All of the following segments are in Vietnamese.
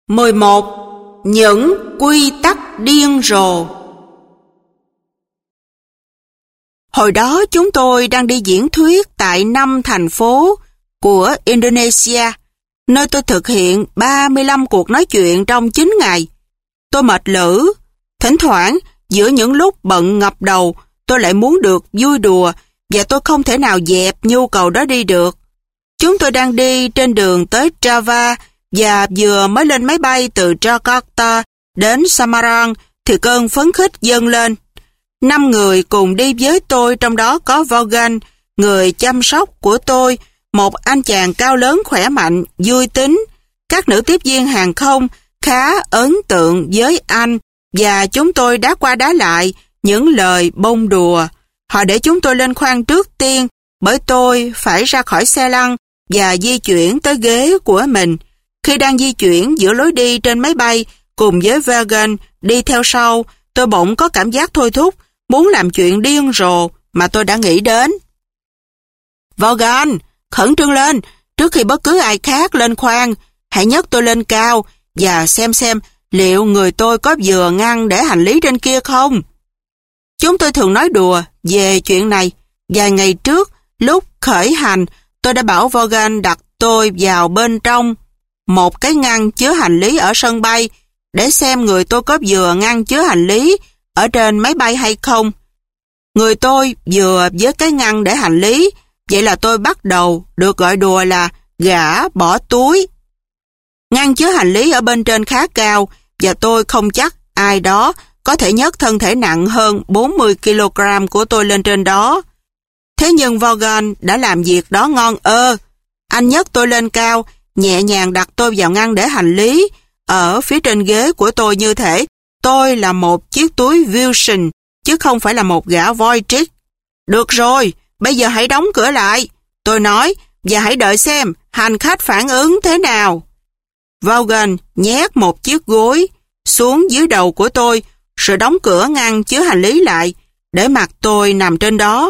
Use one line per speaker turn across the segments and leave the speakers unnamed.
11. Những quy tắc điên rồ. Hồi đó chúng tôi đang đi diễn thuyết tại 5 thành phố của Indonesia, nơi tôi thực hiện 35 cuộc nói chuyện trong 9 ngày. Tôi mệt lử. Thỉnh thoảng, giữa những lúc bận ngập đầu, tôi lại muốn được vui đùa và tôi không thể nào dẹp nhu cầu đó đi được. Chúng tôi đang đi trên đường tới Java và vừa mới lên máy bay từ Jakarta đến Semarang thì cơn phấn khích dâng lên. 5 người cùng đi với tôi, trong đó có Vaughan, người chăm sóc của tôi, một anh chàng cao lớn khỏe mạnh, vui tính. Các nữ tiếp viên hàng không khá ấn tượng với anh và chúng tôi đá qua đá lại những lời bông đùa. Họ để chúng tôi lên khoang trước tiên bởi tôi phải ra khỏi xe lăn và di chuyển tới ghế của mình. Khi đang di chuyển giữa lối đi trên máy bay cùng với Vaughan đi theo sau, tôi bỗng có cảm giác thôi thúc muốn làm chuyện điên rồ mà tôi đã nghĩ đến. Vaughan, khẩn trương lên, trước khi bất cứ ai khác lên khoang, hãy nhấc tôi lên cao và xem liệu người tôi có vừa ngăn để hành lý trên kia không. Chúng tôi thường nói đùa về chuyện này. Vài ngày trước, lúc khởi hành, tôi đã bảo Vaughan đặt tôi vào bên trong một cái ngăn chứa hành lý ở sân bay để xem người tôi có vừa ngăn chứa hành lý ở trên máy bay hay không. Người tôi vừa với cái ngăn để hành lý, vậy là tôi bắt đầu được gọi đùa là gã bỏ túi. Ngăn chứa hành lý ở bên trên khá cao và tôi không chắc ai đó có thể nhấc thân thể nặng hơn 40 kg của tôi lên trên đó. Thế nhưng Vaughan đã làm việc đó ngon ơ. Anh nhấc tôi lên cao, nhẹ nhàng đặt tôi vào ngăn để hành lý ở phía trên ghế của tôi, như thể tôi là một chiếc túi Wilson chứ không phải là một gã Voyage. Được rồi, bây giờ hãy đóng cửa lại, tôi nói, và hãy đợi xem hành khách phản ứng thế nào. Vaughan nhét một chiếc gối xuống dưới đầu của tôi, rồi đóng cửa ngăn chứa hành lý lại, để mặc tôi nằm trên đó.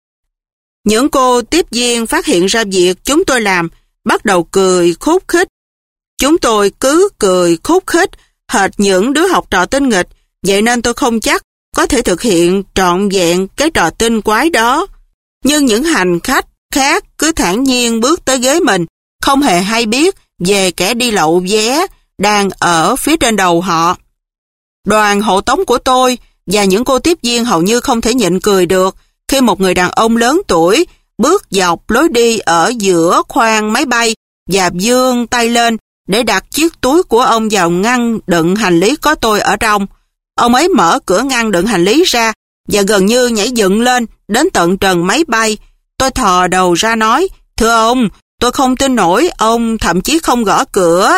Những cô tiếp viên phát hiện ra việc chúng tôi làm, bắt đầu cười khúc khích. Chúng tôi cứ cười khúc khích, hệt những đứa học trò tinh nghịch, vậy nên tôi không chắc có thể thực hiện trọn vẹn cái trò tinh quái đó. Nhưng những hành khách khác cứ thản nhiên bước tới ghế mình, không hề hay biết về kẻ đi lậu vé đang ở phía trên đầu họ. Đoàn hộ tống của tôi và những cô tiếp viên hầu như không thể nhịn cười được khi một người đàn ông lớn tuổi bước dọc lối đi ở giữa khoang máy bay và giương tay lên để đặt chiếc túi của ông vào ngăn đựng hành lý có tôi ở trong. Ông ấy mở cửa ngăn đựng hành lý ra và gần như nhảy dựng lên đến tận trần máy bay. Tôi thò đầu ra nói, thưa ông, tôi không tin nổi, ông thậm chí không gõ cửa.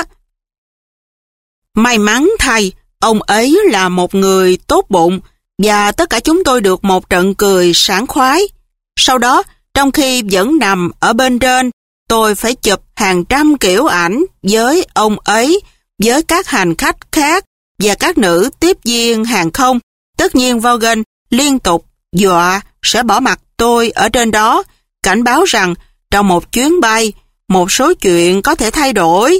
May mắn thay, ông ấy là một người tốt bụng và tất cả chúng tôi được một trận cười sảng khoái. Sau đó, trong khi vẫn nằm ở bên trên, tôi phải chụp hàng trăm kiểu ảnh với ông ấy, với các hành khách khác và các nữ tiếp viên hàng không. Tất nhiên Vaughan liên tục dọa sẽ bỏ mặc tôi ở trên đó, cảnh báo rằng trong một chuyến bay, một số chuyện có thể thay đổi.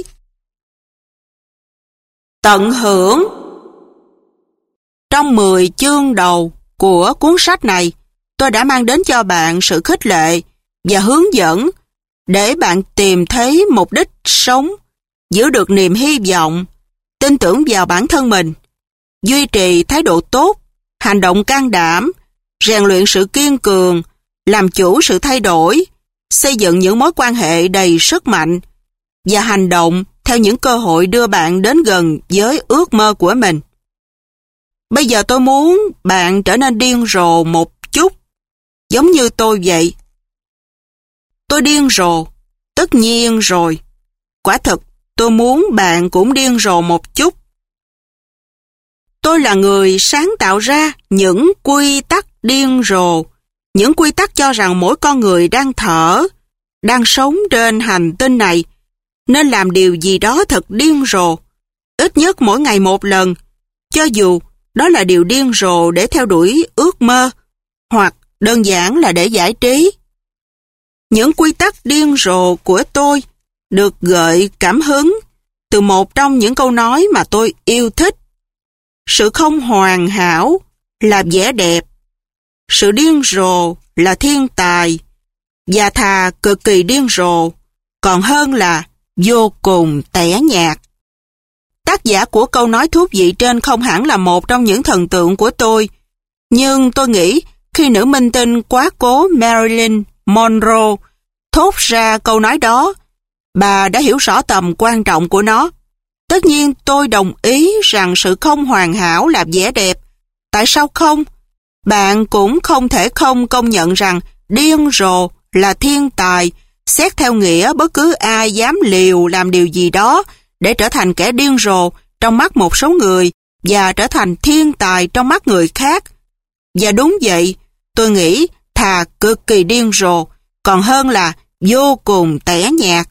Tận hưởng. Trong 10 chương đầu của cuốn sách này, tôi đã mang đến cho bạn sự khích lệ và hướng dẫn để bạn tìm thấy mục đích sống, giữ được niềm hy vọng, tin tưởng vào bản thân mình, duy trì thái độ tốt, hành động can đảm, rèn luyện sự kiên cường, làm chủ sự thay đổi, xây dựng những mối quan hệ đầy sức mạnh và hành động theo những cơ hội đưa bạn đến gần với ước mơ của mình. Bây giờ tôi muốn bạn trở nên điên rồ một chút, giống như tôi vậy. Tôi điên rồ, tất nhiên rồi. Quả thực, tôi muốn bạn cũng điên rồ một chút. Tôi là người sáng tạo ra những quy tắc điên rồ, những quy tắc cho rằng mỗi con người đang thở, đang sống trên hành tinh này, nên làm điều gì đó thật điên rồ, ít nhất mỗi ngày một lần, cho dù đó là điều điên rồ để theo đuổi ước mơ, hoặc đơn giản là để giải trí. Những quy tắc điên rồ của tôi được gợi cảm hứng từ một trong những câu nói mà tôi yêu thích. Sự không hoàn hảo là vẻ đẹp, sự điên rồ là thiên tài, và thà cực kỳ điên rồ còn hơn là vô cùng tẻ nhạt. Tác giả của câu nói thú vị trên không hẳn là một trong những thần tượng của tôi, nhưng tôi nghĩ khi nữ minh tinh quá cố Marilyn Monroe thốt ra câu nói đó, bà đã hiểu rõ tầm quan trọng của nó. Tất nhiên tôi đồng ý rằng sự không hoàn hảo là vẻ đẹp. Tại sao không? Bạn cũng không thể không công nhận rằng điên rồ là thiên tài, xét theo nghĩa bất cứ ai dám liều làm điều gì đó để trở thành kẻ điên rồ trong mắt một số người và trở thành thiên tài trong mắt người khác. Và đúng vậy, tôi nghĩ thà cực kỳ điên rồ còn hơn là vô cùng tẻ nhạt.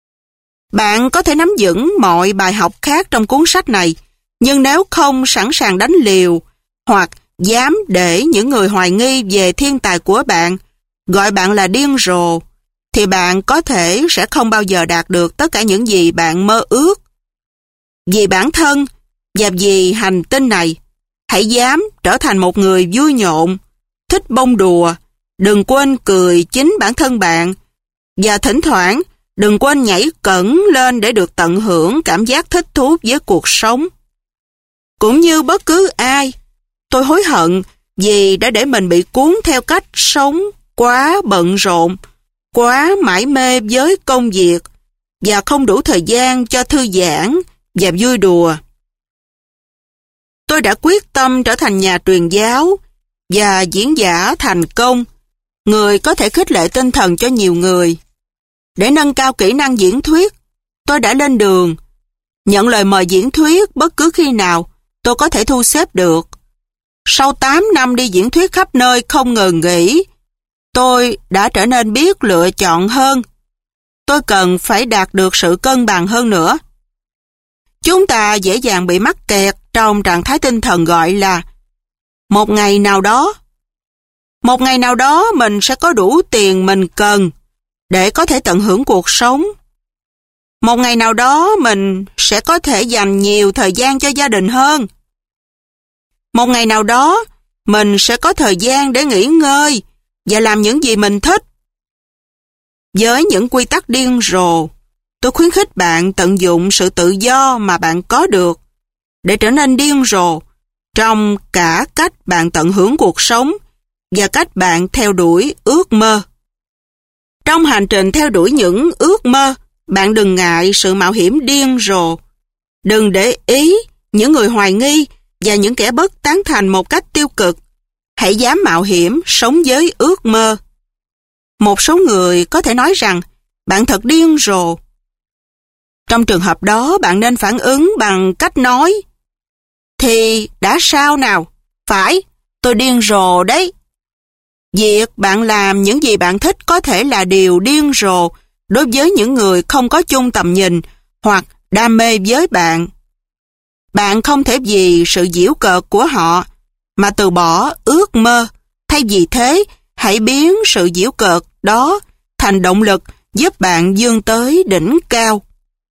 Bạn có thể nắm vững mọi bài học khác trong cuốn sách này, nhưng nếu không sẵn sàng đánh liều hoặc dám để những người hoài nghi về thiên tài của bạn gọi bạn là điên rồ, thì bạn có thể sẽ không bao giờ đạt được tất cả những gì bạn mơ ước. Vì bản thân và vì hành tinh này, hãy dám trở thành một người vui nhộn, thích bông đùa, đừng quên cười chính bản thân bạn, và thỉnh thoảng đừng quên nhảy cẫng lên để được tận hưởng cảm giác thích thú với cuộc sống. Cũng như bất cứ ai, tôi hối hận vì đã để mình bị cuốn theo cách sống quá bận rộn, quá mải mê với công việc và không đủ thời gian cho thư giãn và vui đùa. Tôi đã quyết tâm trở thành nhà truyền giáo và diễn giả thành công, người có thể khích lệ tinh thần cho nhiều người. Để nâng cao kỹ năng diễn thuyết, tôi đã lên đường, nhận lời mời diễn thuyết bất cứ khi nào tôi có thể thu xếp được. Sau 8 năm đi diễn thuyết khắp nơi không ngừng nghỉ, tôi đã trở nên biết lựa chọn hơn. Tôi cần phải đạt được sự cân bằng hơn nữa. Chúng ta dễ dàng bị mắc kẹt trong trạng thái tinh thần gọi là một ngày nào đó. Một ngày nào đó mình sẽ có đủ tiền mình cần để có thể tận hưởng cuộc sống. Một ngày nào đó mình sẽ có thể dành nhiều thời gian cho gia đình hơn. Một ngày nào đó mình sẽ có thời gian để nghỉ ngơi và làm những gì mình thích. Với những quy tắc điên rồ, tôi khuyến khích bạn tận dụng sự tự do mà bạn có được để trở nên điên rồ trong cả cách bạn tận hưởng cuộc sống và cách bạn theo đuổi ước mơ. Trong hành trình theo đuổi những ước mơ, bạn đừng ngại sự mạo hiểm điên rồ. Đừng để ý những người hoài nghi và những kẻ bất tán thành một cách tiêu cực. Hãy dám mạo hiểm sống với ước mơ. Một số người có thể nói rằng bạn thật điên rồ. Trong trường hợp đó, bạn nên phản ứng bằng cách nói: thì đã sao nào? Phải, tôi điên rồ đấy. Việc bạn làm những gì bạn thích có thể là điều điên rồ đối với những người không có chung tầm nhìn hoặc đam mê với bạn. Bạn không thể vì sự giễu cợt của họ mà từ bỏ ước mơ. Thay vì thế, hãy biến sự giễu cợt đó thành động lực giúp bạn vươn tới đỉnh cao.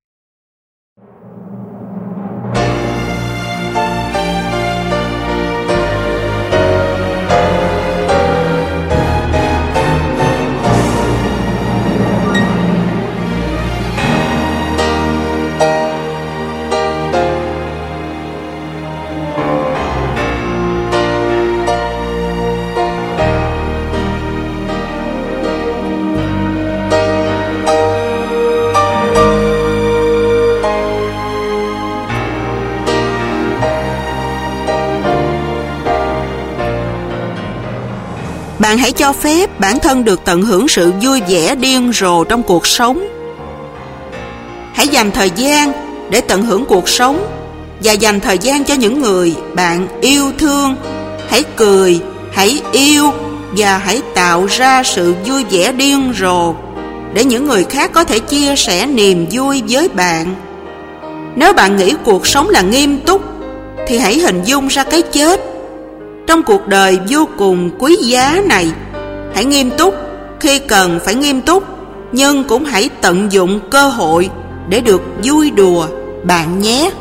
Bạn hãy cho phép bản thân được tận hưởng sự vui vẻ điên rồ trong cuộc sống. Hãy dành thời gian để tận hưởng cuộc sống và dành thời gian cho những người bạn yêu thương. Hãy cười, hãy yêu và hãy tạo ra sự vui vẻ điên rồ để những người khác có thể chia sẻ niềm vui với bạn. Nếu bạn nghĩ cuộc sống là nghiêm túc thì hãy hình dung ra cái chết. Trong cuộc đời vô cùng quý giá này, hãy nghiêm túc khi cần phải nghiêm túc, nhưng cũng hãy tận dụng cơ hội để được vui đùa bạn nhé.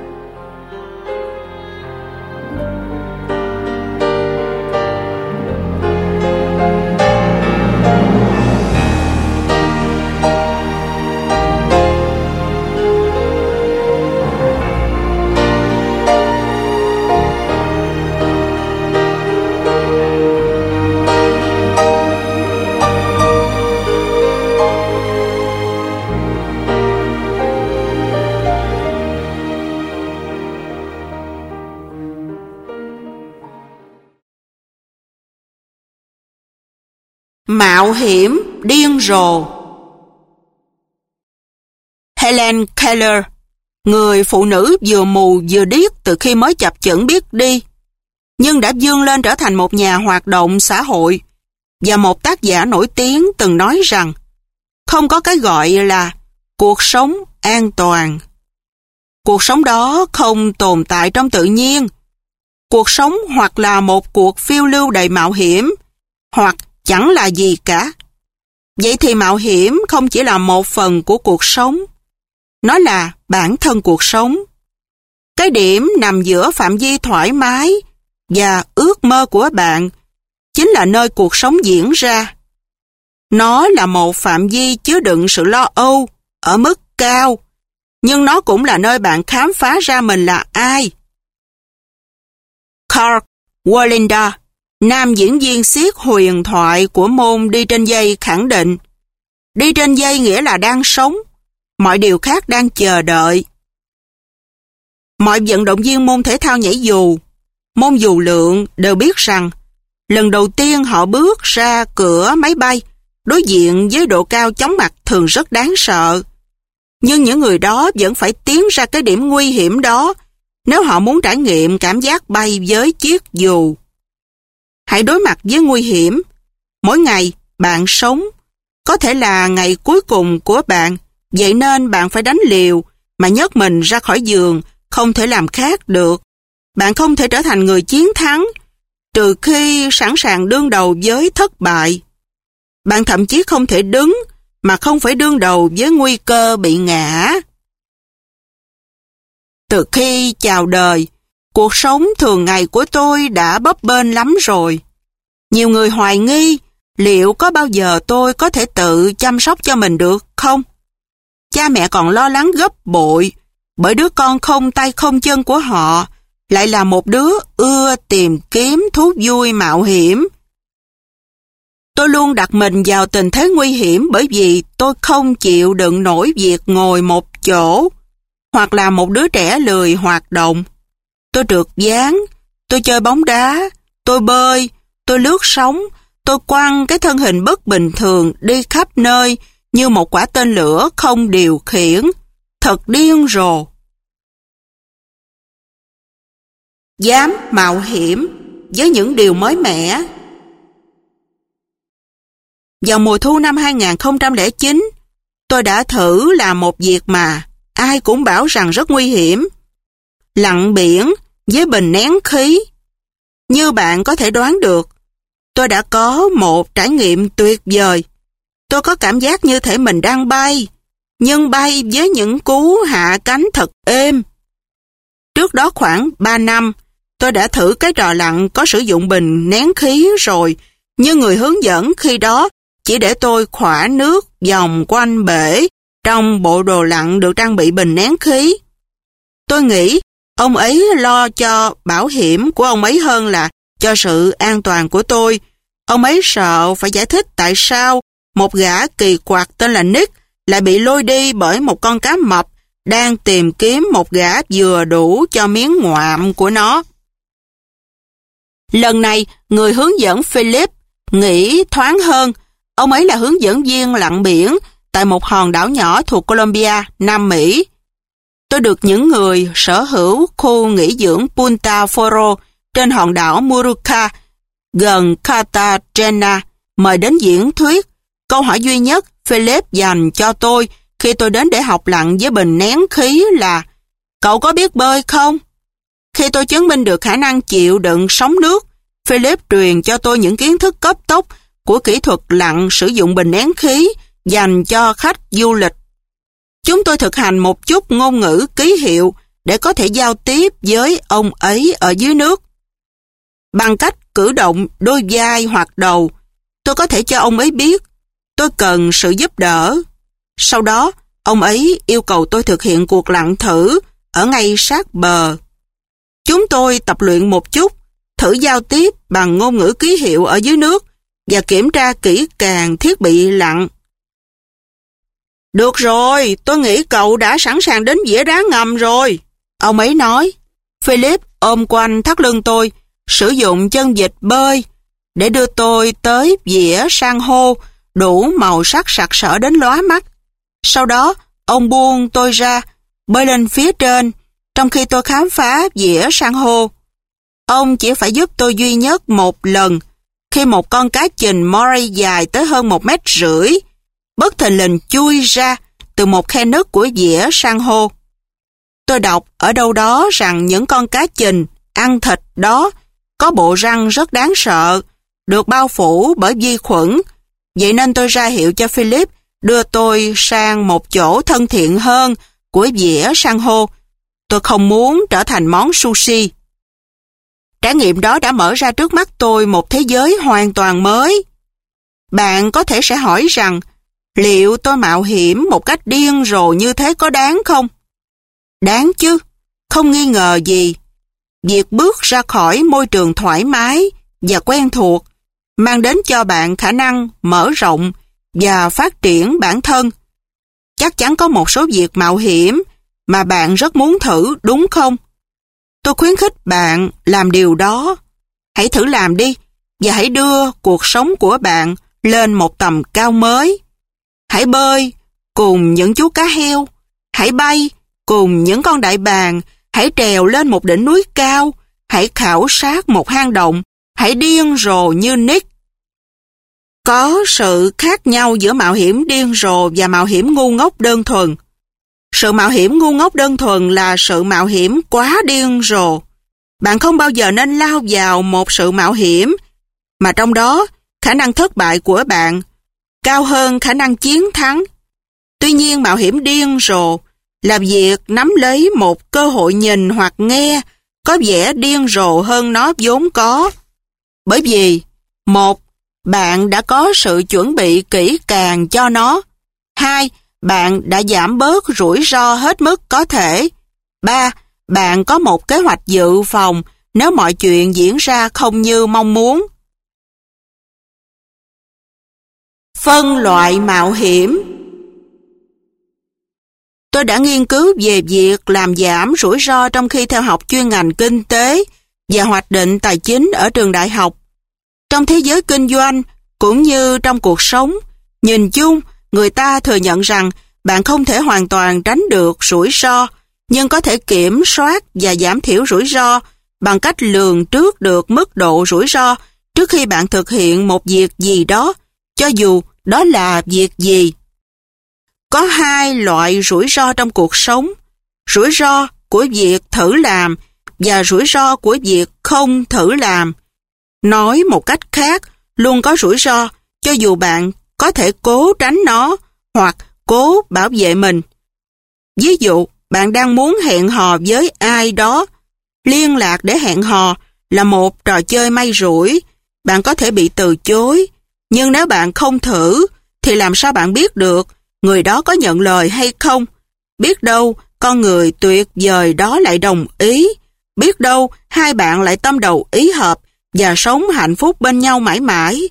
Mạo hiểm điên rồ. Helen Keller, người phụ nữ vừa mù vừa điếc từ khi mới chập chững biết đi, nhưng đã vươn lên trở thành một nhà hoạt động xã hội và một tác giả nổi tiếng, từng nói rằng không có cái gọi là cuộc sống an toàn. Cuộc sống đó không tồn tại trong tự nhiên. Cuộc sống hoặc là một cuộc phiêu lưu đầy mạo hiểm, hoặc chẳng là gì cả. Vậy thì mạo hiểm không chỉ là một phần của cuộc sống, nó là bản thân cuộc sống. Cái điểm nằm giữa phạm vi thoải mái và ước mơ của bạn chính là nơi cuộc sống diễn ra. Nó là một phạm vi chứa đựng sự lo âu ở mức cao, nhưng nó cũng là nơi bạn khám phá ra mình là ai. Kirk Wallinder, nam diễn viên xiếc huyền thoại của môn đi trên dây, khẳng định: đi trên dây nghĩa là đang sống, mọi điều khác đang chờ đợi. Mọi vận động viên môn thể thao nhảy dù, môn dù lượn đều biết rằng lần đầu tiên họ bước ra cửa máy bay, đối diện với độ cao chóng mặt thường rất đáng sợ. Nhưng những người đó vẫn phải tiến ra cái điểm nguy hiểm đó nếu họ muốn trải nghiệm cảm giác bay với chiếc dù. Hãy đối mặt với nguy hiểm. Mỗi ngày bạn sống có thể là ngày cuối cùng của bạn, vậy nên bạn phải đánh liều mà nhấc mình ra khỏi giường, không thể làm khác được. Bạn không thể trở thành người chiến thắng trừ khi sẵn sàng đương đầu với thất bại. Bạn thậm chí không thể đứng mà không phải đương đầu với nguy cơ bị ngã. Từ khi chào đời, cuộc sống thường ngày của tôi đã bấp bênh lắm rồi. Nhiều người hoài nghi liệu có bao giờ tôi có thể tự chăm sóc cho mình được không? Cha mẹ còn lo lắng gấp bội bởi đứa con không tay không chân của họ lại là một đứa ưa tìm kiếm thú vui mạo hiểm. Tôi luôn đặt mình vào tình thế nguy hiểm bởi vì tôi không chịu đựng nổi việc ngồi một chỗ hoặc là một đứa trẻ lười hoạt động. Tôi trượt ván, tôi chơi bóng đá, tôi bơi, tôi lướt sóng, tôi quăng cái thân hình bất bình thường đi khắp nơi như một quả tên lửa không điều khiển. Thật điên rồ. Dám mạo hiểm với những điều mới mẻ. Vào mùa thu năm 2009, tôi đã thử làm một việc mà ai cũng bảo rằng rất nguy hiểm: lặn biển với bình nén khí. Như bạn có thể đoán được, tôi đã có một trải nghiệm tuyệt vời. Tôi có cảm giác như thể mình đang bay, nhưng bay với những cú hạ cánh thật êm. Trước đó khoảng 3 năm, tôi đã thử cái trò lặn có sử dụng bình nén khí rồi, nhưng người hướng dẫn khi đó chỉ để tôi khỏa nước vòng quanh bể trong bộ đồ lặn được trang bị bình nén khí. Tôi nghĩ ông ấy lo cho bảo hiểm của ông ấy hơn là cho sự an toàn của tôi. Ông ấy sợ phải giải thích tại sao một gã kỳ quặc tên là Nick lại bị lôi đi bởi một con cá mập đang tìm kiếm một gã vừa đủ cho miếng ngoạm của nó. Lần này, người hướng dẫn Philip nghĩ thoáng hơn. Ông ấy là hướng dẫn viên lặn biển tại một hòn đảo nhỏ thuộc Colombia, Nam Mỹ. Tôi được những người sở hữu khu nghỉ dưỡng Punta Foro trên hòn đảo Muruca, gần Cartagena, mời đến diễn thuyết. Câu hỏi duy nhất Philip dành cho tôi khi tôi đến để học lặn với bình nén khí là: cậu có biết bơi không? Khi tôi chứng minh được khả năng chịu đựng sóng nước, Philip truyền cho tôi những kiến thức cấp tốc của kỹ thuật lặn sử dụng bình nén khí dành cho khách du lịch. Chúng tôi thực hành một chút ngôn ngữ ký hiệu để có thể giao tiếp với ông ấy ở dưới nước. Bằng cách cử động đôi vai hoặc đầu, tôi có thể cho ông ấy biết tôi cần sự giúp đỡ. Sau đó, ông ấy yêu cầu tôi thực hiện cuộc lặn thử ở ngay sát bờ. Chúng tôi tập luyện một chút, thử giao tiếp bằng ngôn ngữ ký hiệu ở dưới nước và kiểm tra kỹ càng thiết bị lặn. Được rồi, tôi nghĩ cậu đã sẵn sàng đến vỉa đá ngầm rồi. Ông ấy nói. Philip ôm quanh thắt lưng tôi, sử dụng chân vịt bơi để đưa tôi tới vỉa san hô đủ màu sắc sặc sỡ đến lóa mắt. Sau đó, ông buông tôi ra, bơi lên phía trên, trong khi tôi khám phá vỉa san hô. Ông chỉ phải giúp tôi duy nhất một lần, khi một con cá chình moray dài tới hơn 1,5 mét, bất thình lình chui ra từ một khe nứt của vỉa san hô. Tôi đọc ở đâu đó rằng những con cá chình ăn thịt đó có bộ răng rất đáng sợ, được bao phủ bởi vi khuẩn. Vậy nên tôi ra hiệu cho Philip đưa tôi sang một chỗ thân thiện hơn của vỉa san hô. Tôi không muốn trở thành món sushi. Trải nghiệm đó đã mở ra trước mắt tôi một thế giới hoàn toàn mới. Bạn có thể sẽ hỏi rằng, liệu tôi mạo hiểm một cách điên rồ như thế có đáng không? Đáng chứ, không nghi ngờ gì. Việc bước ra khỏi môi trường thoải mái và quen thuộc mang đến cho bạn khả năng mở rộng và phát triển bản thân. Chắc chắn có một số việc mạo hiểm mà bạn rất muốn thử, đúng không? Tôi khuyến khích bạn làm điều đó. Hãy thử làm đi và hãy đưa cuộc sống của bạn lên một tầm cao mới. Hãy bơi cùng những chú cá heo. Hãy bay cùng những con đại bàng. Hãy trèo lên một đỉnh núi cao. Hãy khảo sát một hang động. Hãy điên rồ như Nick. Có sự khác nhau giữa mạo hiểm điên rồ và mạo hiểm ngu ngốc đơn thuần. Sự mạo hiểm ngu ngốc đơn thuần là sự mạo hiểm quá điên rồ. Bạn không bao giờ nên lao vào một sự mạo hiểm mà trong đó khả năng thất bại của bạn cao hơn khả năng chiến thắng. Tuy nhiên, mạo hiểm điên rồ là việc nắm lấy một cơ hội nhìn hoặc nghe có vẻ điên rồ hơn nó vốn có. Bởi vì, 1. Bạn đã có sự chuẩn bị kỹ càng cho nó. 2. Bạn đã giảm bớt rủi ro hết mức có thể. 3. Bạn có một kế hoạch dự phòng nếu mọi chuyện diễn ra không như mong muốn. Phân loại mạo hiểm. Tôi đã nghiên cứu về việc làm giảm rủi ro trong khi theo học chuyên ngành kinh tế và hoạch định tài chính ở trường đại học. Trong thế giới kinh doanh cũng như trong cuộc sống, nhìn chung, người ta thừa nhận rằng bạn không thể hoàn toàn tránh được rủi ro, nhưng có thể kiểm soát và giảm thiểu rủi ro bằng cách lường trước được mức độ rủi ro trước khi bạn thực hiện một việc gì đó, cho dù đó là việc gì. Có 2 loại rủi ro trong cuộc sống: rủi ro của việc thử làm và rủi ro của việc không thử làm. Nói một cách khác, luôn có rủi ro cho dù bạn có thể cố tránh nó hoặc cố bảo vệ mình. Ví dụ, bạn đang muốn hẹn hò với ai đó. Liên lạc để hẹn hò là một trò chơi may rủi. Bạn có thể bị từ chối. Nhưng nếu bạn không thử, thì làm sao bạn biết được người đó có nhận lời hay không? Biết đâu con người tuyệt vời đó lại đồng ý. Biết đâu hai bạn lại tâm đầu ý hợp và sống hạnh phúc bên nhau mãi mãi.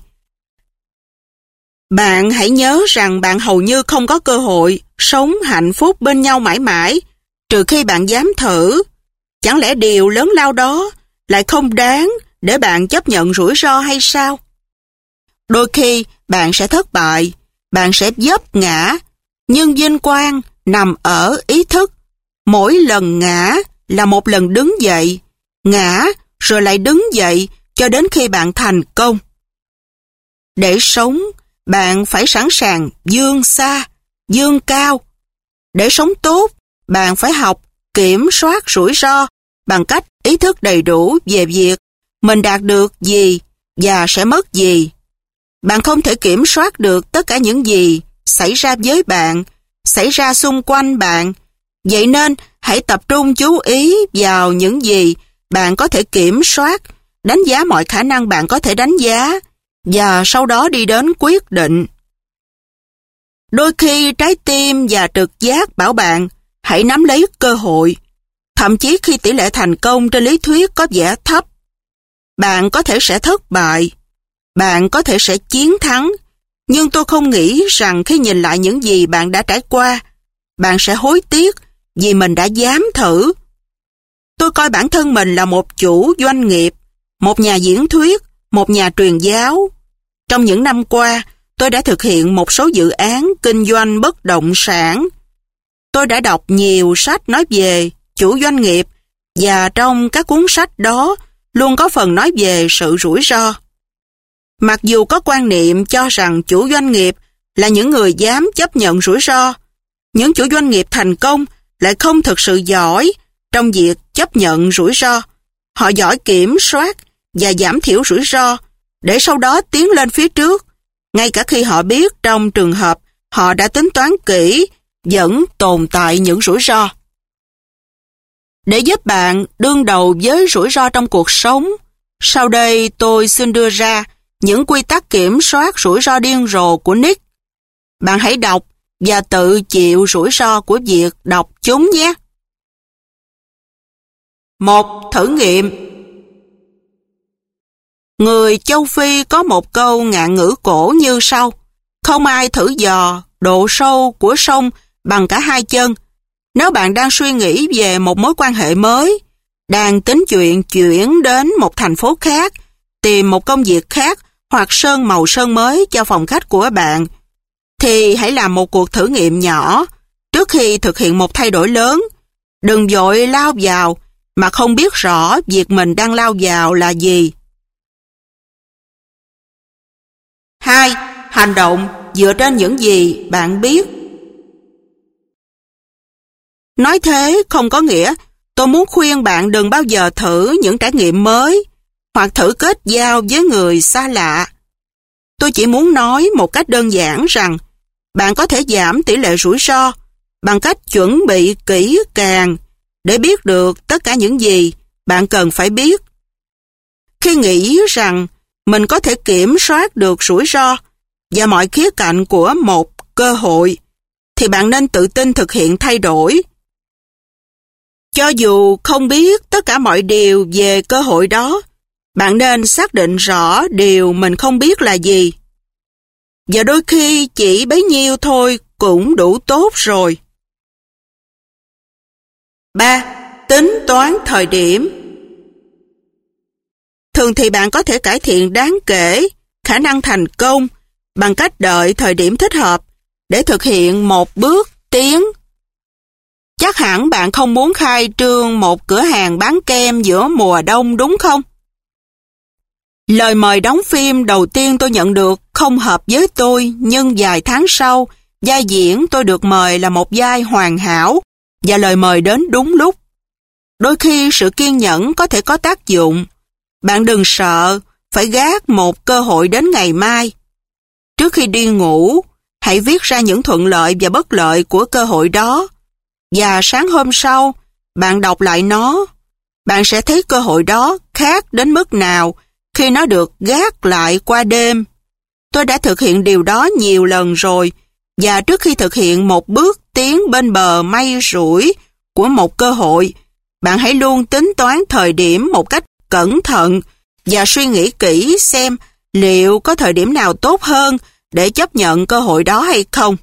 Bạn hãy nhớ rằng bạn hầu như không có cơ hội sống hạnh phúc bên nhau mãi mãi, trừ khi bạn dám thử. Chẳng lẽ điều lớn lao đó lại không đáng để bạn chấp nhận rủi ro hay sao? Đôi khi bạn sẽ thất bại, bạn sẽ vấp ngã, nhưng vinh quang nằm ở ý thức. Mỗi lần ngã là một lần đứng dậy, ngã rồi lại đứng dậy cho đến khi bạn thành công. Để sống, bạn phải sẵn sàng vươn xa, vươn cao. Để sống tốt, bạn phải học kiểm soát rủi ro bằng cách ý thức đầy đủ về việc mình đạt được gì và sẽ mất gì. Bạn không thể kiểm soát được tất cả những gì xảy ra với bạn, xảy ra xung quanh bạn. Vậy nên, hãy tập trung chú ý vào những gì bạn có thể kiểm soát, đánh giá mọi khả năng bạn có thể đánh giá, và sau đó đi đến quyết định. Đôi khi trái tim và trực giác bảo bạn hãy nắm lấy cơ hội, thậm chí khi tỷ lệ thành công trên lý thuyết có vẻ thấp. Bạn có thể sẽ thất bại, bạn có thể sẽ chiến thắng, nhưng tôi không nghĩ rằng khi nhìn lại những gì bạn đã trải qua, bạn sẽ hối tiếc vì mình đã dám thử. Tôi coi bản thân mình là một chủ doanh nghiệp, một nhà diễn thuyết, một nhà truyền giáo. Trong những năm qua, tôi đã thực hiện một số dự án kinh doanh bất động sản. Tôi đã đọc nhiều sách nói về chủ doanh nghiệp, và trong các cuốn sách đó luôn có phần nói về sự rủi ro. Mặc dù có quan niệm cho rằng chủ doanh nghiệp là những người dám chấp nhận rủi ro, những chủ doanh nghiệp thành công lại không thực sự giỏi trong việc chấp nhận rủi ro. Họ giỏi kiểm soát và giảm thiểu rủi ro, để sau đó tiến lên phía trước, ngay cả khi họ biết trong trường hợp họ đã tính toán kỹ, vẫn tồn tại những rủi ro. Để giúp bạn đương đầu với rủi ro trong cuộc sống, sau đây tôi xin đưa ra những quy tắc kiểm soát rủi ro điên rồ của Nick. Bạn hãy đọc và tự chịu rủi ro của việc đọc chúng nhé. 1. Thử nghiệm. Người châu Phi có một câu ngạn ngữ cổ như sau: không ai thử dò độ sâu của sông bằng cả hai chân. Nếu bạn đang suy nghĩ về một mối quan hệ mới, đang tính chuyện chuyển đến một thành phố khác, tìm một công việc khác hoặc sơn màu sơn mới cho phòng khách của bạn, thì hãy làm một cuộc thử nghiệm nhỏ trước khi thực hiện một thay đổi lớn. Đừng vội lao vào mà không biết rõ việc mình đang lao vào là gì. 2. Hành động dựa trên những gì bạn biết. Nói thế không có nghĩa tôi muốn khuyên bạn đừng bao giờ thử những trải nghiệm mới hoặc thử kết giao với người xa lạ. Tôi chỉ muốn nói một cách đơn giản rằng bạn có thể giảm tỷ lệ rủi ro bằng cách chuẩn bị kỹ càng để biết được tất cả những gì bạn cần phải biết. Khi nghĩ rằng mình có thể kiểm soát được rủi ro và mọi khía cạnh của một cơ hội, thì bạn nên tự tin thực hiện thay đổi. Cho dù không biết tất cả mọi điều về cơ hội đó, bạn nên xác định rõ điều mình không biết là gì. Và đôi khi chỉ bấy nhiêu thôi cũng đủ tốt rồi. 3. Tính toán thời điểm. Thường thì bạn có thể cải thiện đáng kể khả năng thành công bằng cách đợi thời điểm thích hợp để thực hiện một bước tiến. Chắc hẳn bạn không muốn khai trương một cửa hàng bán kem giữa mùa đông, đúng không? Lời mời đóng phim đầu tiên tôi nhận được không hợp với tôi, nhưng vài tháng sau, vai diễn tôi được mời là một vai hoàn hảo và lời mời đến đúng lúc. Đôi khi sự kiên nhẫn có thể có tác dụng. Bạn đừng sợ phải gác một cơ hội đến ngày mai. Trước khi đi ngủ, hãy viết ra những thuận lợi và bất lợi của cơ hội đó. Và sáng hôm sau, bạn đọc lại nó. Bạn sẽ thấy cơ hội đó khác đến mức nào khi nó được gác lại qua đêm. Tôi đã thực hiện điều đó nhiều lần rồi, và trước khi thực hiện một bước tiến bên bờ may rủi của một cơ hội, bạn hãy luôn tính toán thời điểm một cách cẩn thận và suy nghĩ kỹ xem liệu có thời điểm nào tốt hơn để chấp nhận cơ hội đó hay không.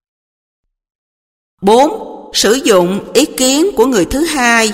4. Sử dụng ý kiến của người thứ hai.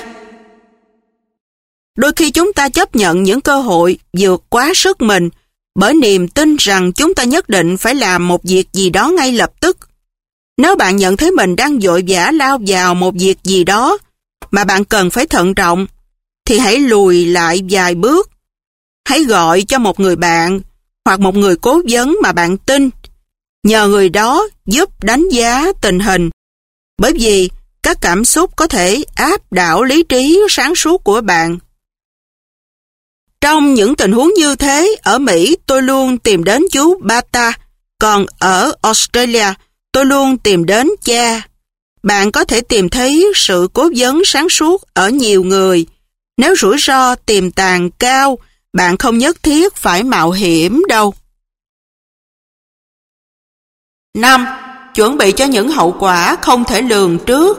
Đôi khi chúng ta chấp nhận những cơ hội vượt quá sức mình bởi niềm tin rằng chúng ta nhất định phải làm một việc gì đó ngay lập tức. Nếu bạn nhận thấy mình đang vội vã lao vào một việc gì đó mà bạn cần phải thận trọng, thì hãy lùi lại vài bước. Hãy gọi cho một người bạn hoặc một người cố vấn mà bạn tin. Nhờ người đó giúp đánh giá tình hình, bởi vì các cảm xúc có thể áp đảo lý trí sáng suốt của bạn. Trong những tình huống như thế, ở Mỹ tôi luôn tìm đến chú Bata, còn ở Australia tôi luôn tìm đến cha. Bạn có thể tìm thấy sự cố vấn sáng suốt ở nhiều người. Nếu rủi ro tiềm tàng cao, bạn không nhất thiết phải mạo hiểm đâu. 5. Chuẩn bị cho những hậu quả không thể lường trước.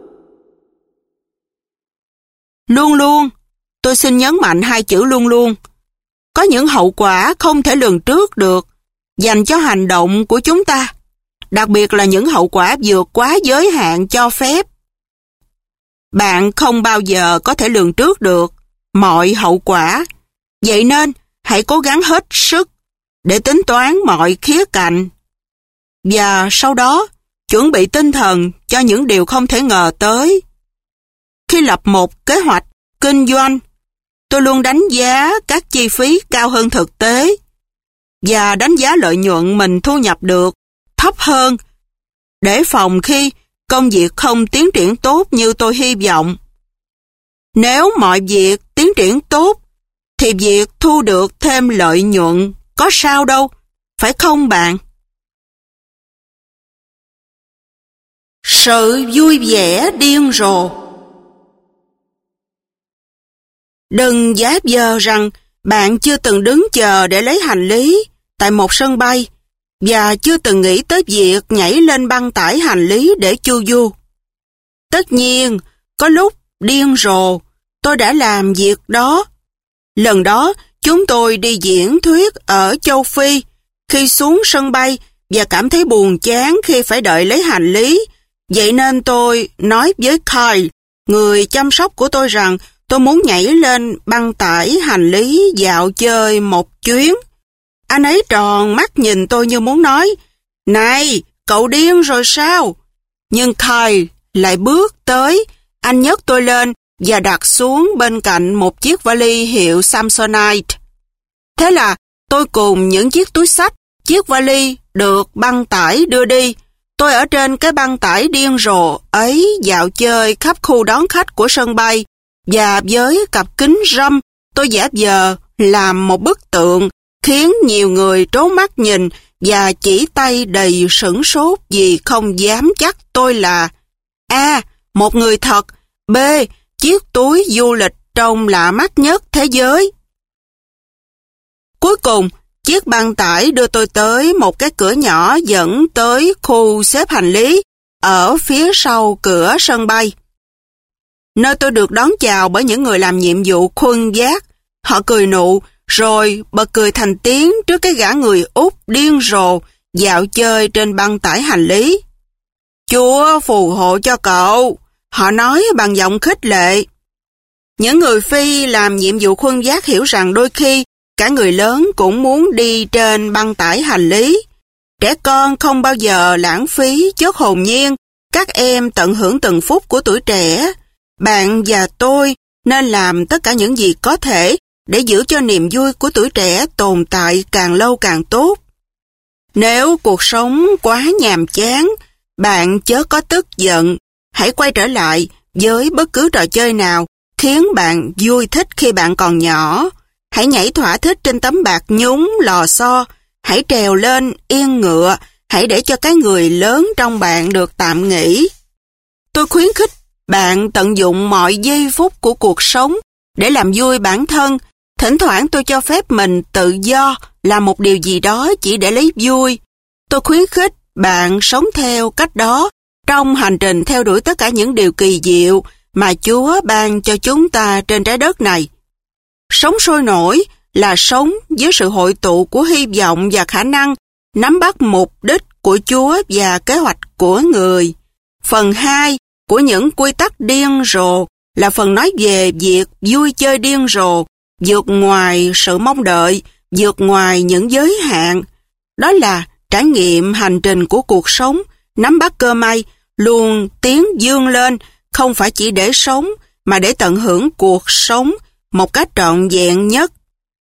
Luôn luôn, tôi xin nhấn mạnh hai chữ luôn luôn. Có những hậu quả không thể lường trước được dành cho hành động của chúng ta, đặc biệt là những hậu quả vượt quá giới hạn cho phép. Bạn không bao giờ có thể lường trước được mọi hậu quả, vậy nên hãy cố gắng hết sức để tính toán mọi khía cạnh. Và sau đó, chuẩn bị tinh thần cho những điều không thể ngờ tới. Khi lập một kế hoạch kinh doanh, tôi luôn đánh giá các chi phí cao hơn thực tế và đánh giá lợi nhuận mình thu nhập được thấp hơn để phòng khi công việc không tiến triển tốt như tôi hy vọng. Nếu mọi việc tiến triển tốt, thì việc thu được thêm lợi nhuận có sao đâu, phải không bạn? Sự vui vẻ điên rồ. Đừng giả vờ rằng bạn chưa từng đứng chờ để lấy hành lý tại một sân bay và chưa từng nghĩ tới việc nhảy lên băng tải hành lý để chu du. Tất nhiên, có lúc điên rồ, tôi đã làm việc đó. Lần đó, chúng tôi đi diễn thuyết ở châu Phi. Khi xuống sân bay và cảm thấy buồn chán khi phải đợi lấy hành lý, vậy nên tôi nói với Kyle, người chăm sóc của tôi, rằng tôi muốn nhảy lên băng tải hành lý dạo chơi một chuyến. Anh ấy tròn mắt nhìn tôi như muốn nói, này, cậu điên rồi sao? Nhưng Kyle lại bước tới, anh nhấc tôi lên và đặt xuống bên cạnh một chiếc vali hiệu Samsonite. Thế là tôi cùng những chiếc túi xách, chiếc vali được băng tải đưa đi. Tôi ở trên cái băng tải điên rồ ấy dạo chơi khắp khu đón khách của sân bay, và với cặp kính râm, tôi giả vờ làm một bức tượng khiến nhiều người trố mắt nhìn và chỉ tay đầy sửng sốt vì không dám chắc tôi là A. Một người thật, B. Chiếc túi du lịch trông lạ mắt nhất thế giới. Cuối cùng, chiếc băng tải đưa tôi tới một cái cửa nhỏ dẫn tới khu xếp hành lý ở phía sau cửa sân bay, nơi tôi được đón chào bởi những người làm nhiệm vụ khuân vác. Họ cười nụ, rồi bật cười thành tiếng trước cái gã người Úc điên rồ dạo chơi trên băng tải hành lý. Chúa phù hộ cho cậu, họ nói bằng giọng khích lệ. Những người Phi làm nhiệm vụ khuân vác hiểu rằng đôi khi cả người lớn cũng muốn đi trên băng tải hành lý. Trẻ con không bao giờ lãng phí chất hồn nhiên, các em tận hưởng từng phút của tuổi trẻ. Bạn và tôi nên làm tất cả những gì có thể để giữ cho niềm vui của tuổi trẻ tồn tại càng lâu càng tốt. Nếu cuộc sống quá nhàm chán, bạn chớ có tức giận. Hãy quay trở lại với bất cứ trò chơi nào khiến bạn vui thích khi bạn còn nhỏ. Hãy nhảy thỏa thích trên tấm bạt nhúng lò xo. Hãy trèo lên yên ngựa. Hãy để cho cái người lớn trong bạn được tạm nghỉ. Tôi khuyến khích bạn tận dụng mọi giây phút của cuộc sống để làm vui bản thân. Thỉnh thoảng tôi cho phép mình tự do làm một điều gì đó chỉ để lấy vui. Tôi khuyến khích bạn sống theo cách đó trong hành trình theo đuổi tất cả những điều kỳ diệu mà Chúa ban cho chúng ta trên trái đất này. Sống sôi nổi là sống với sự hội tụ của hy vọng và khả năng nắm bắt mục đích của Chúa và kế hoạch của người. Phần 2 của những quy tắc điên rồ là phần nói về việc vui chơi điên rồ, vượt ngoài sự mong đợi, vượt ngoài những giới hạn. Đó là trải nghiệm hành trình của cuộc sống, nắm bắt cơ may, luôn tiến vươn lên, không phải chỉ để sống, mà để tận hưởng cuộc sống một cách trọn vẹn nhất.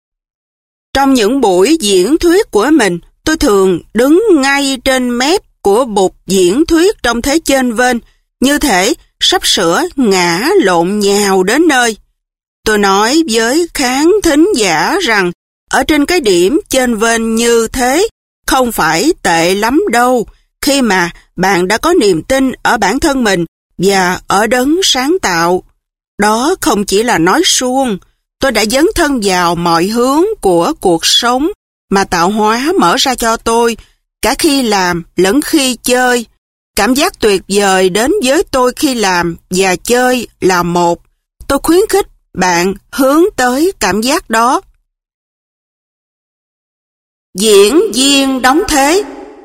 Trong những buổi diễn thuyết của mình, tôi thường đứng ngay trên mép của bục diễn thuyết trong thế chênh vênh, như thể sắp sửa ngã lộn nhào đến nơi. Tôi nói với khán thính giả rằng ở trên cái điểm chênh vênh như thế không phải tệ lắm đâu, khi mà bạn đã có niềm tin ở bản thân mình và ở đấng sáng tạo. Đó không chỉ là nói suông, tôi đã dấn thân vào mọi hướng của cuộc sống mà tạo hóa mở ra cho tôi, cả khi làm lẫn khi chơi. Cảm giác tuyệt vời đến với tôi khi làm và chơi là một. Tôi khuyến khích bạn hướng tới cảm giác đó. Diễn viên đóng thế.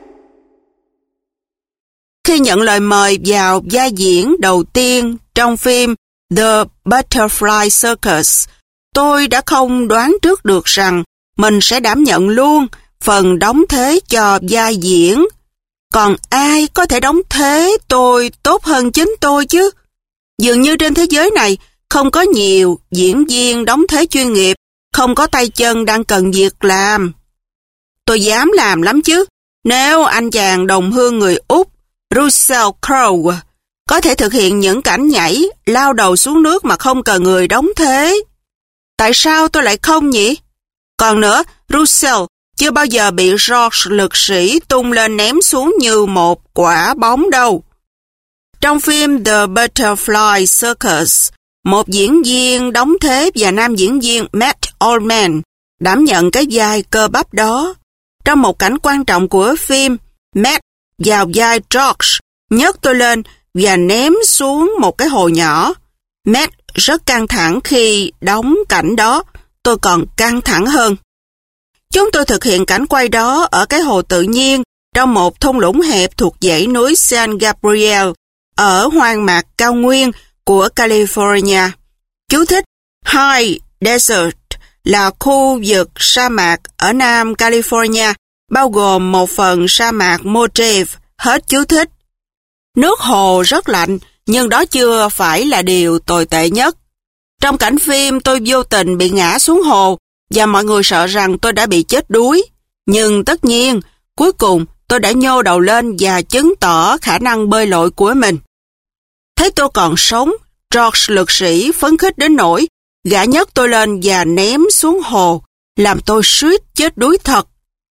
Khi nhận lời mời vào vai diễn đầu tiên trong phim The Butterfly Circus, tôi đã không đoán trước được rằng mình sẽ đảm nhận luôn phần đóng thế cho vai diễn. Còn ai có thể đóng thế tôi tốt hơn chính tôi chứ? Dường như trên thế giới này không có nhiều diễn viên đóng thế chuyên nghiệp, không có tay chân đang cần việc làm. Tôi dám làm lắm chứ. Nếu anh chàng đồng hương người Úc, Russell Crowe, có thể thực hiện những cảnh nhảy, lao đầu xuống nước mà không cần người đóng thế. Tại sao tôi lại không nhỉ? Còn nữa, Russell chưa bao giờ bị George lực sĩ tung lên ném xuống như một quả bóng đâu. Trong phim The Butterfly Circus, một diễn viên đóng thế và nam diễn viên Matt Ullman đảm nhận cái vai cơ bắp đó. Trong một cảnh quan trọng của phim, Matt vào vai George nhấc tôi lên và ném xuống một cái hồ nhỏ. Matt rất căng thẳng khi đóng cảnh đó, tôi còn căng thẳng hơn. Chúng tôi thực hiện cảnh quay đó ở cái hồ tự nhiên trong một thung lũng hẹp thuộc dãy núi San Gabriel ở hoang mạc cao nguyên của California. Chú thích: High Desert là khu vực sa mạc ở Nam California, bao gồm một phần sa mạc Mojave. Hết chú thích. Nước hồ rất lạnh, nhưng đó chưa phải là điều tồi tệ nhất. Trong cảnh phim, tôi vô tình bị ngã xuống hồ và mọi người sợ rằng tôi đã bị chết đuối. Nhưng tất nhiên, cuối cùng tôi đã nhô đầu lên và chứng tỏ khả năng bơi lội của mình. Thấy tôi còn sống, George lực sĩ phấn khích đến nỗi gã nhấc tôi lên và ném xuống hồ, làm tôi suýt chết đuối thật.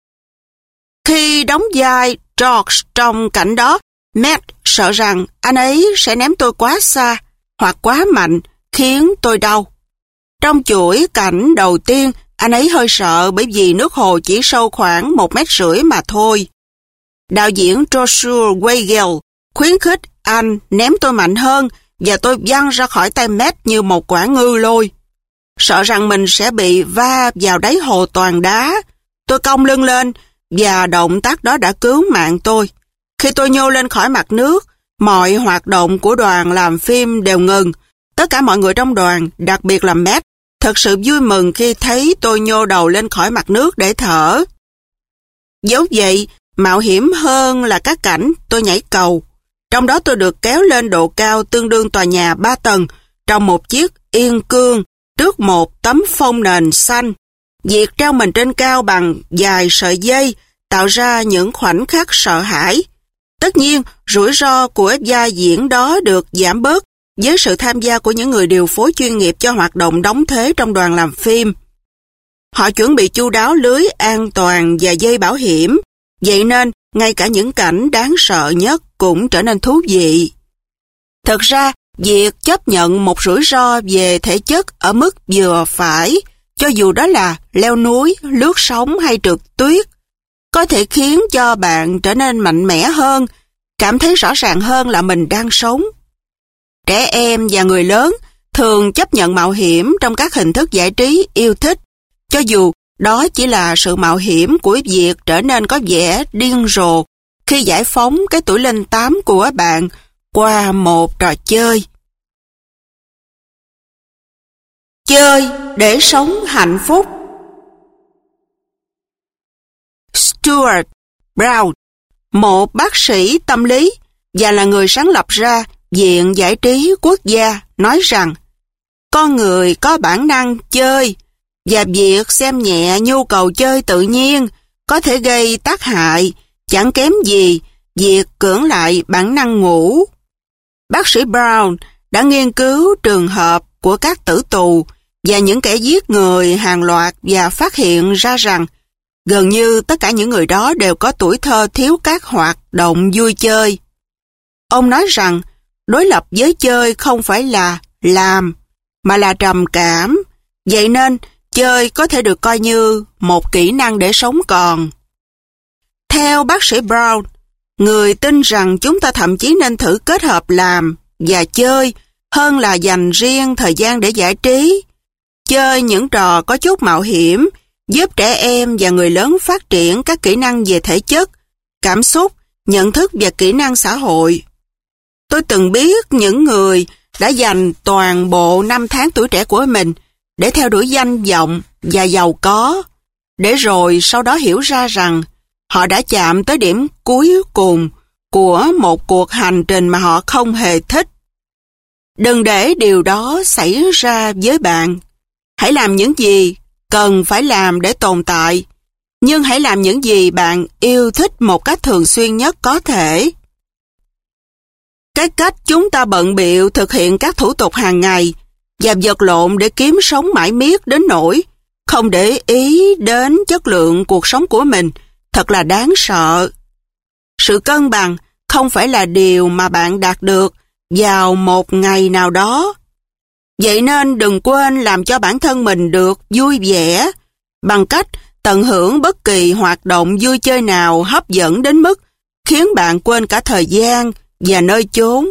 Khi đóng vai George trong cảnh đó, Matt sợ rằng anh ấy sẽ ném tôi quá xa hoặc quá mạnh, khiến tôi đau. Trong chuỗi cảnh đầu tiên, anh ấy hơi sợ bởi vì nước hồ chỉ sâu khoảng 1,5 mét mà thôi. Đạo diễn Joshua Weigel khuyến khích anh ném tôi mạnh hơn và tôi văng ra khỏi tay Matt như một quả ngư lôi. Sợ rằng mình sẽ bị va vào đáy hồ toàn đá, tôi cong lưng lên và động tác đó đã cứu mạng tôi. Khi tôi nhô lên khỏi mặt nước, mọi hoạt động của đoàn làm phim đều ngừng. Tất cả mọi người trong đoàn, đặc biệt là Matt, thật sự vui mừng khi thấy tôi nhô đầu lên khỏi mặt nước để thở. Dẫu vậy, mạo hiểm hơn là các cảnh tôi nhảy cầu. Trong đó tôi được kéo lên độ cao tương đương tòa nhà 3 tầng trong một chiếc yên cương trước một tấm phông nền xanh. Việc treo mình trên cao bằng vài sợi dây tạo ra những khoảnh khắc sợ hãi. Tất nhiên, rủi ro của vai diễn đó được giảm bớt với sự tham gia của những người điều phối chuyên nghiệp cho hoạt động đóng thế trong đoàn làm phim. Họ chuẩn bị chu đáo lưới an toàn và dây bảo hiểm, vậy nên ngay cả những cảnh đáng sợ nhất cũng trở nên thú vị. Thật ra, việc chấp nhận một rủi ro về thể chất ở mức vừa phải, cho dù đó là leo núi, lướt sóng hay trượt tuyết, có thể khiến cho bạn trở nên mạnh mẽ hơn, cảm thấy rõ ràng hơn là mình đang sống. Trẻ em và người lớn thường chấp nhận mạo hiểm trong các hình thức giải trí yêu thích, cho dù đó chỉ là sự mạo hiểm của việc trở nên có vẻ điên rồ khi giải phóng cái tuổi linh tám của bạn qua một trò chơi. Chơi để sống hạnh phúc. Stuart Brown, một bác sĩ tâm lý và là người sáng lập ra Viện Giải trí Quốc gia, nói rằng con người có bản năng chơi và việc xem nhẹ nhu cầu chơi tự nhiên có thể gây tác hại chẳng kém gì việc cưỡng lại bản năng ngủ. Bác sĩ Brown đã nghiên cứu trường hợp của các tử tù và những kẻ giết người hàng loạt và phát hiện ra rằng Gần như tất cả những người đó đều có tuổi thơ thiếu các hoạt động vui chơi. Ông nói rằng đối lập với chơi không phải là làm, mà là trầm cảm. Vậy nên chơi có thể được coi như một kỹ năng để sống còn. Theo bác sĩ Brown, người tin rằng chúng ta thậm chí nên thử kết hợp làm và chơi hơn là dành riêng thời gian để giải trí. Chơi những trò có chút mạo hiểm giúp trẻ em và người lớn phát triển các kỹ năng về thể chất, cảm xúc, nhận thức và kỹ năng xã hội. Tôi từng biết những người đã dành toàn bộ năm tháng tuổi trẻ của mình để theo đuổi danh vọng và giàu có, để rồi sau đó hiểu ra rằng họ đã chạm tới điểm cuối cùng của một cuộc hành trình mà họ không hề thích. Đừng để điều đó xảy ra với bạn. Hãy làm những gì cần phải làm để tồn tại, nhưng hãy làm những gì bạn yêu thích một cách thường xuyên nhất có thể. Cái cách chúng ta bận bịu thực hiện các thủ tục hàng ngày và vật lộn để kiếm sống mãi miết đến nỗi không để ý đến chất lượng cuộc sống của mình thật là đáng sợ. Sự cân bằng không phải là điều mà bạn đạt được vào một ngày nào đó. Vậy nên đừng quên làm cho bản thân mình được vui vẻ bằng cách tận hưởng bất kỳ hoạt động vui chơi nào hấp dẫn đến mức khiến bạn quên cả thời gian và nơi chốn.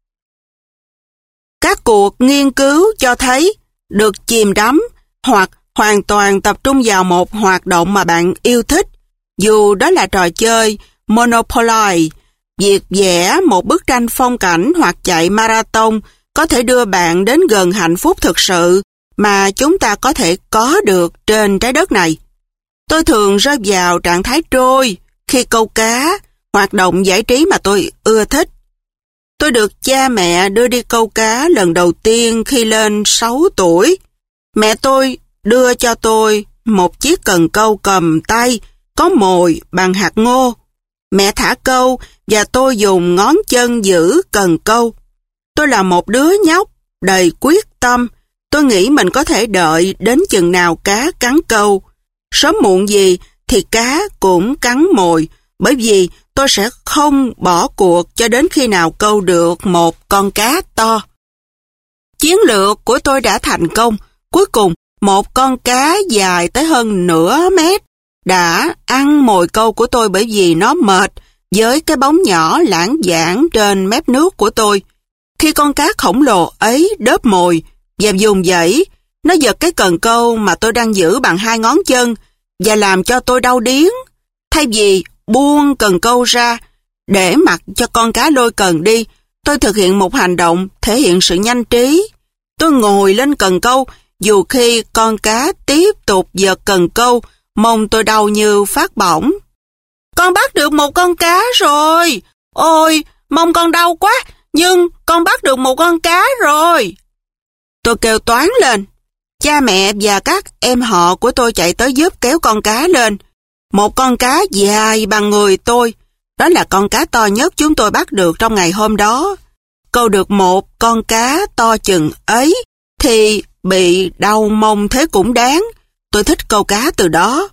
Các cuộc nghiên cứu cho thấy được chìm đắm hoặc hoàn toàn tập trung vào một hoạt động mà bạn yêu thích, dù đó là trò chơi Monopoly, việc vẽ một bức tranh phong cảnh hoặc chạy marathon có thể đưa bạn đến gần hạnh phúc thực sự mà chúng ta có thể có được trên trái đất này. Tôi thường rơi vào trạng thái trôi khi câu cá, hoạt động giải trí mà tôi ưa thích. Tôi được cha mẹ đưa đi câu cá lần đầu tiên khi lên 6 tuổi. Mẹ tôi đưa cho tôi một chiếc cần câu cầm tay có mồi bằng hạt ngô. Mẹ thả câu và tôi dùng ngón chân giữ cần câu. Tôi là một đứa nhóc đầy quyết tâm. Tôi nghĩ mình có thể đợi đến chừng nào cá cắn câu. Sớm muộn gì thì cá cũng cắn mồi, bởi vì tôi sẽ không bỏ cuộc cho đến khi nào câu được một con cá to. Chiến lược của tôi đã thành công. Cuối cùng, một con cá dài tới hơn nửa mét đã ăn mồi câu của tôi bởi vì nó mệt với cái bóng nhỏ lãng vảng trên mép nước của tôi. Khi con cá khổng lồ ấy đớp mồi và vùng vẫy, nó giật cái cần câu mà tôi đang giữ bằng 2 ngón chân và làm cho tôi đau điếng. Thay vì buông cần câu ra để mặc cho con cá lôi cần đi, tôi thực hiện một hành động thể hiện sự nhanh trí. Tôi ngồi lên cần câu, dù khi con cá tiếp tục giật cần câu, mông tôi đau như phát bỏng. Con bắt được một con cá rồi! Ôi, mông con đau quá, nhưng con bắt được một con cá rồi! Tôi kêu toáng lên. Cha mẹ và các em họ của tôi chạy tới giúp kéo con cá lên. Một con cá dài bằng người tôi. Đó là con cá to nhất chúng tôi bắt được trong ngày hôm đó. Câu được một con cá to chừng ấy thì bị đau mông thế cũng đáng. Tôi thích câu cá từ đó.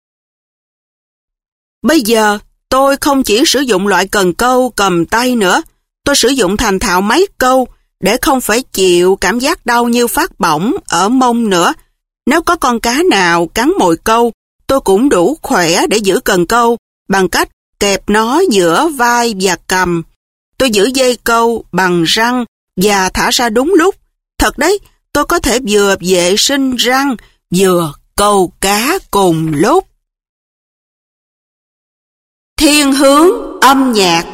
Bây giờ tôi không chỉ sử dụng loại cần câu cầm tay nữa. Tôi sử dụng thành thạo máy câu để không phải chịu cảm giác đau như phát bỏng ở mông nữa. Nếu có con cá nào cắn mồi câu, tôi cũng đủ khỏe để giữ cần câu bằng cách kẹp nó giữa vai và cằm. Tôi giữ dây câu bằng răng và thả ra đúng lúc. Thật đấy, tôi có thể vừa vệ sinh răng, vừa câu cá cùng lúc. Thiên hướng âm nhạc.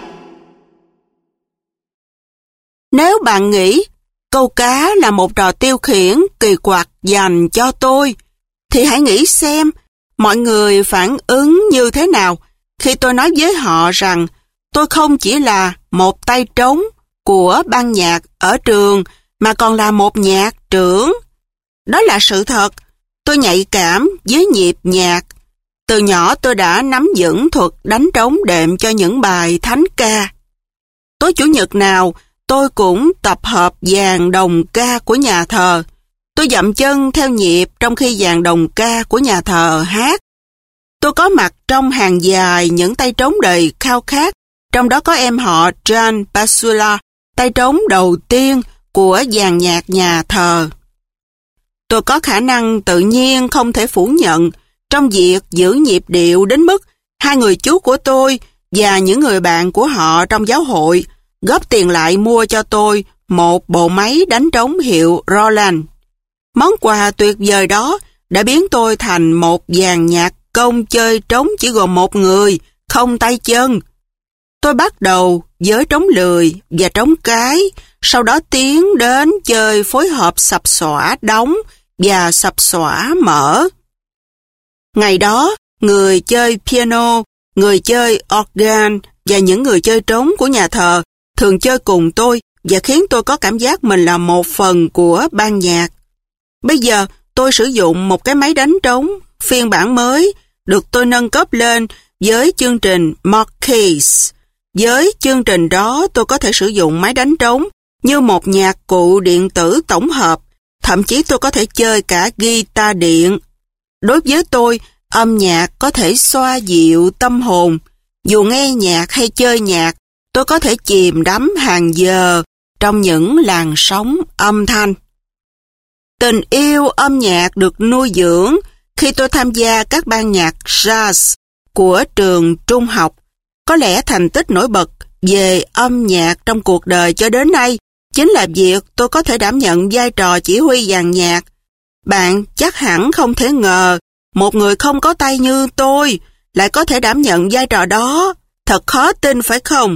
Nếu bạn nghĩ câu cá là một trò tiêu khiển kỳ quặc dành cho tôi, thì hãy nghĩ xem mọi người phản ứng như thế nào khi tôi nói với họ rằng tôi không chỉ là một tay trống của ban nhạc ở trường mà còn là một nhạc trưởng. Đó là sự thật. Tôi nhạy cảm với nhịp nhạc. Từ nhỏ tôi đã nắm vững thuật đánh trống đệm cho những bài thánh ca. Tối Chủ nhật nào tôi cũng tập hợp dàn đồng ca của nhà thờ. Tôi dậm chân theo nhịp trong khi dàn đồng ca của nhà thờ hát. Tôi có mặt trong hàng dài những tay trống đầy khao khát, trong đó có em họ John Basula, tay trống đầu tiên của dàn nhạc nhà thờ. Tôi có khả năng tự nhiên không thể phủ nhận trong việc giữ nhịp điệu đến mức hai người chú của tôi và những người bạn của họ trong giáo hội góp tiền lại mua cho tôi một bộ máy đánh trống hiệu Roland. Món quà tuyệt vời đó đã biến tôi thành một dàn nhạc công chơi trống chỉ gồm một người, không tay chân. Tôi bắt đầu với trống lười và trống cái, sau đó tiến đến chơi phối hợp sập xõa đóng và sập xõa mở. Ngày đó, người chơi piano, người chơi organ và những người chơi trống của nhà thờ thường chơi cùng tôi và khiến tôi có cảm giác mình là một phần của ban nhạc. Bây giờ, tôi sử dụng một cái máy đánh trống, phiên bản mới, được tôi nâng cấp lên với chương trình Marquise. Với chương trình đó, tôi có thể sử dụng máy đánh trống như một nhạc cụ điện tử tổng hợp. Thậm chí tôi có thể chơi cả guitar điện. Đối với tôi, âm nhạc có thể xoa dịu tâm hồn. Dù nghe nhạc hay chơi nhạc, tôi có thể chìm đắm hàng giờ trong những làn sóng âm thanh. Tình yêu âm nhạc được nuôi dưỡng khi tôi tham gia các ban nhạc jazz của trường trung học. Có lẽ thành tích nổi bật về âm nhạc trong cuộc đời cho đến nay chính là việc tôi có thể đảm nhận vai trò chỉ huy dàn nhạc. Bạn chắc hẳn không thể ngờ một người không có tay như tôi lại có thể đảm nhận vai trò đó. Thật khó tin phải không?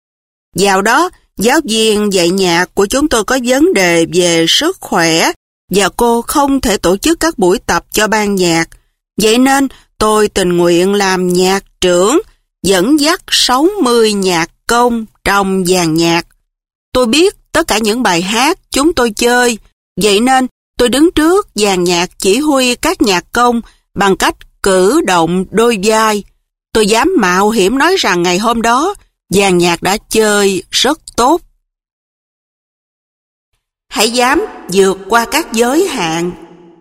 Dạo đó, giáo viên dạy nhạc của chúng tôi có vấn đề về sức khỏe và cô không thể tổ chức các buổi tập cho ban nhạc. Vậy nên tôi tình nguyện làm nhạc trưởng, dẫn dắt 60 nhạc công trong dàn nhạc. Tôi biết tất cả những bài hát chúng tôi chơi, vậy nên tôi đứng trước dàn nhạc chỉ huy các nhạc công bằng cách cử động đôi vai. Tôi dám mạo hiểm nói rằng ngày hôm đó, dàn nhạc đã chơi rất tốt. Hãy dám vượt qua các giới hạn.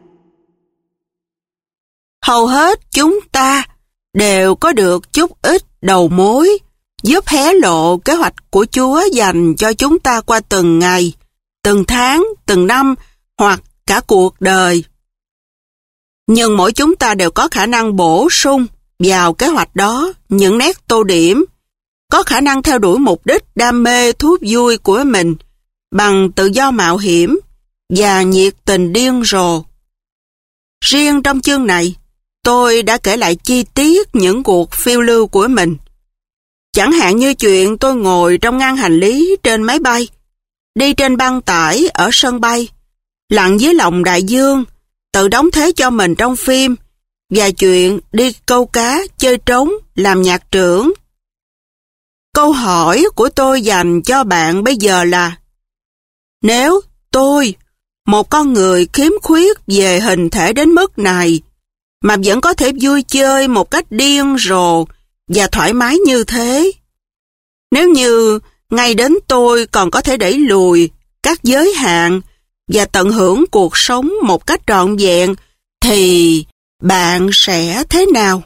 Hầu hết chúng ta đều có được chút ít đầu mối, giúp hé lộ kế hoạch của Chúa dành cho chúng ta qua từng ngày, từng tháng, từng năm hoặc cả cuộc đời. Nhưng mỗi chúng ta đều có khả năng bổ sung vào kế hoạch đó những nét tô điểm, có khả năng theo đuổi mục đích đam mê thú vui của mình bằng tự do mạo hiểm và nhiệt tình điên rồ. Riêng trong chương này, tôi đã kể lại chi tiết những cuộc phiêu lưu của mình. Chẳng hạn như chuyện tôi ngồi trong ngăn hành lý trên máy bay, đi trên băng tải ở sân bay, lặn dưới lòng đại dương, tự đóng thế cho mình trong phim, và chuyện đi câu cá, chơi trống, làm nhạc trưởng. Câu hỏi của tôi dành cho bạn bây giờ là: nếu tôi, một con người khiếm khuyết về hình thể đến mức này, mà vẫn có thể vui chơi một cách điên rồ và thoải mái như thế, nếu như ngay đến tôi còn có thể đẩy lùi các giới hạn và tận hưởng cuộc sống một cách trọn vẹn, thì bạn sẽ thế nào?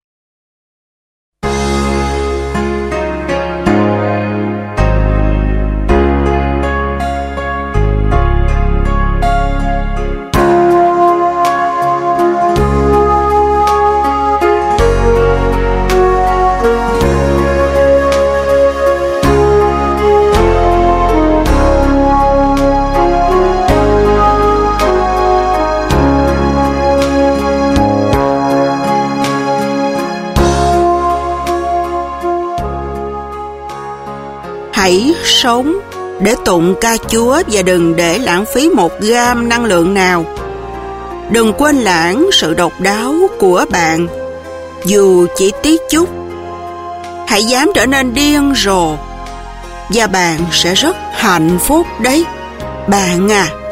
Hãy sống để tụng ca Chúa và đừng để lãng phí một gam năng lượng nào. Đừng quên lãng sự độc đáo của bạn, dù chỉ tí chút. Hãy dám trở nên điên rồ, và bạn sẽ rất hạnh phúc đấy, bạn à.